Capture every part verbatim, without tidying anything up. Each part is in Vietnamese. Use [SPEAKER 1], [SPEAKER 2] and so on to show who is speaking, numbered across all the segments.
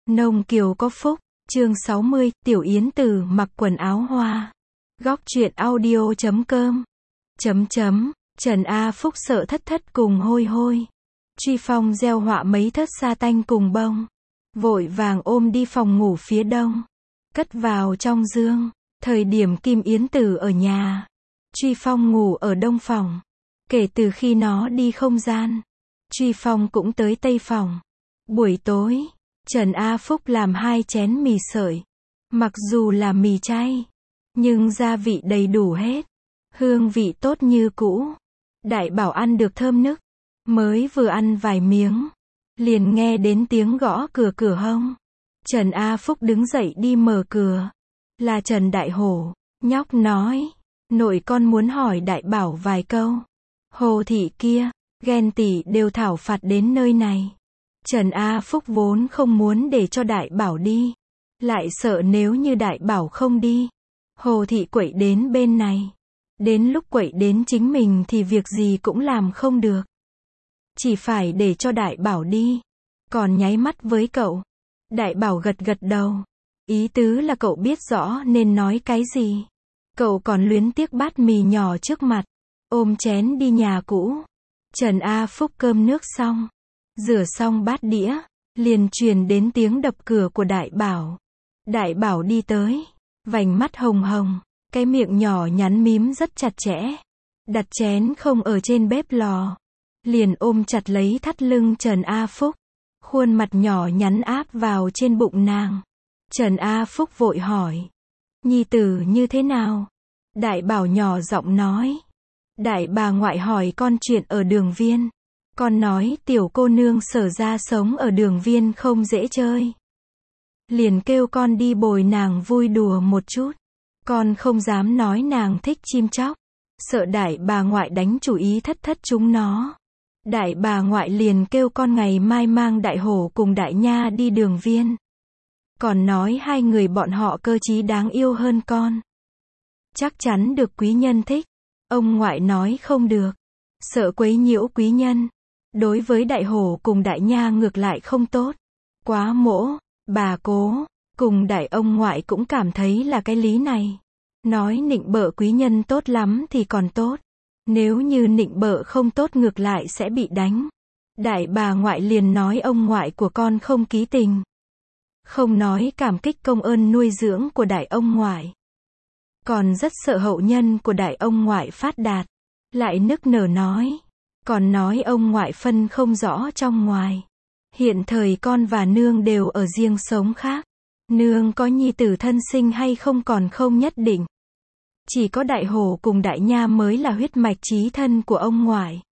[SPEAKER 1] Nông kiều có phúc, chương sáu mươi, Tiểu Yến Tử mặc quần áo hoa. Góc truyện audio chấm com. Chấm chấm, Trần A Phúc sợ thất thất cùng hôi hôi. Truy Phong gieo họa mấy thớt sa tanh cùng bông. Vội vàng ôm đi phòng ngủ phía đông. Cất vào trong giường. Thời điểm Kim Yến Tử ở nhà. Truy Phong ngủ ở đông phòng. Kể từ khi nó đi không gian. Truy Phong cũng tới tây phòng. Buổi tối, Trần A Phúc làm hai chén mì sợi. Mặc dù là mì chay, nhưng gia vị đầy đủ hết. Hương vị tốt như cũ. Đại Bảo ăn được thơm nức. Mới vừa ăn vài miếng, liền nghe đến tiếng gõ cửa cửa hông. Trần A Phúc đứng dậy đi mở cửa. Là Trần Đại Hổ. Nhóc nói, nội con muốn hỏi Đại Bảo vài câu. Hồ thị kia, ghen tị đều thảo phạt đến nơi này. Trần A Phúc vốn không muốn để cho Đại Bảo đi. Lại sợ nếu như Đại Bảo không đi, Hồ thị quậy đến bên này. Đến lúc quậy đến chính mình thì việc gì cũng làm không được. Chỉ phải để cho Đại Bảo đi. Còn nháy mắt với cậu. Đại Bảo gật gật đầu. Ý tứ là cậu biết rõ nên nói cái gì. Cậu còn luyến tiếc bát mì nhỏ trước mặt. Ôm chén đi nhà cũ. Trần A Phúc cơm nước xong. Rửa xong bát đĩa. Liền truyền đến tiếng đập cửa của Đại Bảo. Đại Bảo đi tới. Vành mắt hồng hồng. Cái miệng nhỏ nhắn mím rất chặt chẽ. Đặt chén không ở trên bếp lò. Liền ôm chặt lấy thắt lưng Trần A Phúc. Khuôn mặt nhỏ nhắn áp vào trên bụng nàng. Trần A Phúc vội hỏi. Nhi tử như thế nào? Đại Bảo nhỏ giọng nói. Đại bà ngoại hỏi con chuyện ở Đường Viên. Con nói tiểu cô nương Sở ra sống ở Đường Viên không dễ chơi. Liền kêu con đi bồi nàng vui đùa một chút. Con không dám nói nàng thích chim chóc. Sợ đại bà ngoại đánh chủ ý thất thất chúng nó. Đại bà ngoại liền kêu con ngày mai mang Đại Hổ cùng Đại Nha đi Đường Viên. Còn nói hai người bọn họ cơ trí đáng yêu hơn con. Chắc chắn được quý nhân thích. Ông ngoại nói không được. Sợ quấy nhiễu quý nhân. Đối với Đại Hổ cùng Đại Nha ngược lại không tốt. Quá mỗ, bà cố, cùng đại ông ngoại cũng cảm thấy là cái lý này. Nói nịnh bợ quý nhân tốt lắm thì còn tốt. Nếu như nịnh bợ không tốt ngược lại sẽ bị đánh. Đại bà ngoại liền nói ông ngoại của con không ký tình. Không nói cảm kích công ơn nuôi dưỡng của đại ông ngoại. Còn rất sợ hậu nhân của đại ông ngoại phát đạt. Lại nức nở nói. Còn nói ông ngoại phân không rõ trong ngoài. Hiện thời con và nương đều ở riêng sống khác. Nương có nhi tử thân sinh hay không còn không nhất định. Chỉ có Đại Hổ cùng Đại Nha mới là huyết mạch chí thân của ông ngoại.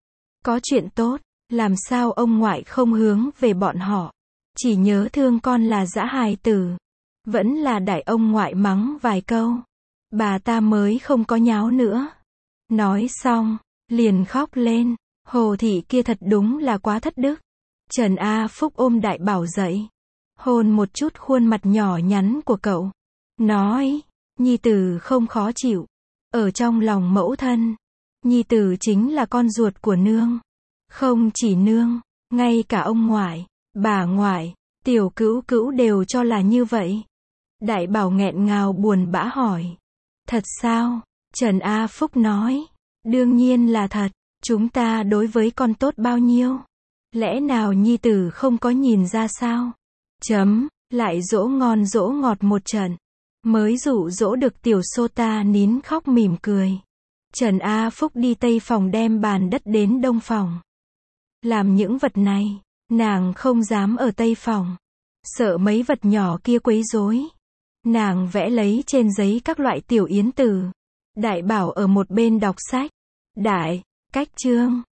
[SPEAKER 1] Có chuyện tốt, làm sao ông ngoại không hướng về bọn họ. Chỉ nhớ thương con là dã hài tử. Vẫn là đại ông ngoại mắng vài câu. Bà ta mới không có nháo nữa. Nói xong, liền khóc lên. Hồ thị kia thật đúng là quá thất đức. Trần A Phúc ôm Đại Bảo dậy. Hôn một chút khuôn mặt nhỏ nhắn của cậu. Nói, nhi tử không khó chịu. Ở trong lòng mẫu thân. Nhi tử chính là con ruột của nương. Không chỉ nương, ngay cả ông ngoại, bà ngoại, tiểu cữu cữu đều cho là như vậy. Đại Bảo nghẹn ngào buồn bã hỏi. Thật sao? Trần A Phúc nói. Đương nhiên là thật. Chúng ta đối với con tốt bao nhiêu? Lẽ nào nhi tử không có nhìn ra sao? Chấm, lại dỗ ngon dỗ ngọt một trận. Mới dụ dỗ được tiểu sô ta nín khóc mỉm cười. Trần A Phúc đi tây phòng đem bàn đất đến đông phòng. Làm những vật này, nàng không dám ở tây phòng. Sợ mấy vật nhỏ kia quấy rối. Nàng vẽ lấy trên giấy các loại tiểu yến tử. Đại Bảo ở một bên đọc sách. Đại, cách chương.